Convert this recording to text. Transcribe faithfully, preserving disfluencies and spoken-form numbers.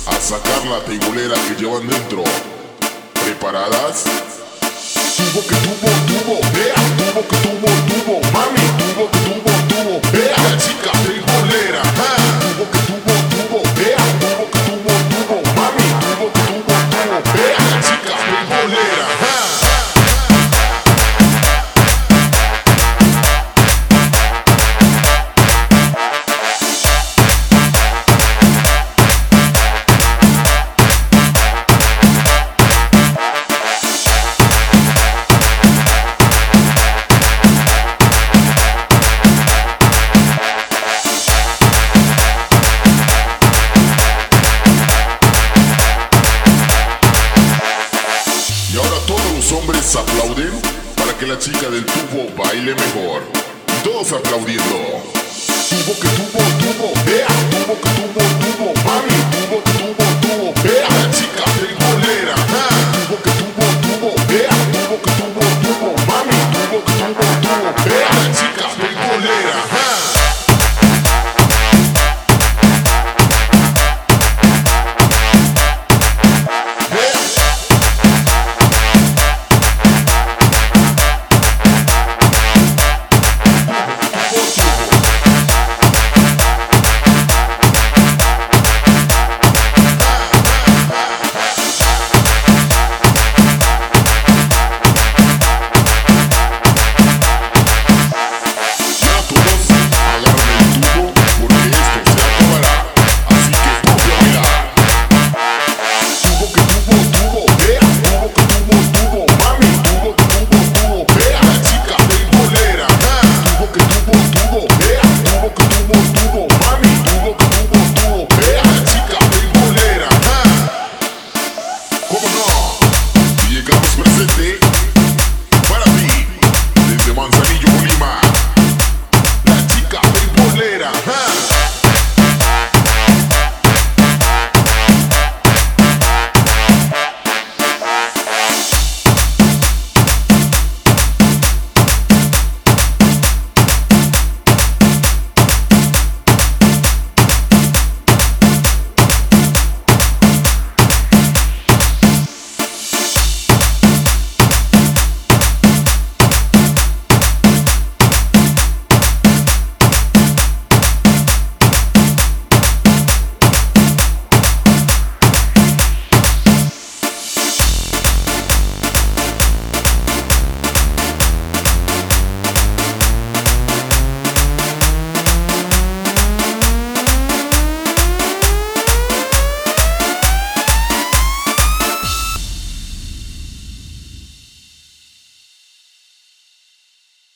a sacar la teibolera que llevan dentro. ¿Preparadas? Tubo que tubo, tubo, vea, tubo que tubo, tubo, mami, tubo que tubo, tubo, vea, la chica teibolera, ah. Tubo que tubo, tubo, vea, tubo que tubo, tubo, mami, tubo que tubo, tubo, vea, la chica teibolera, ah. Y ahora todos los hombres aplauden para que la chica del tubo baile mejor. Todos aplaudiendo. Tubo que tubo, tubo, vea, tubo que tubo, tubo, mami.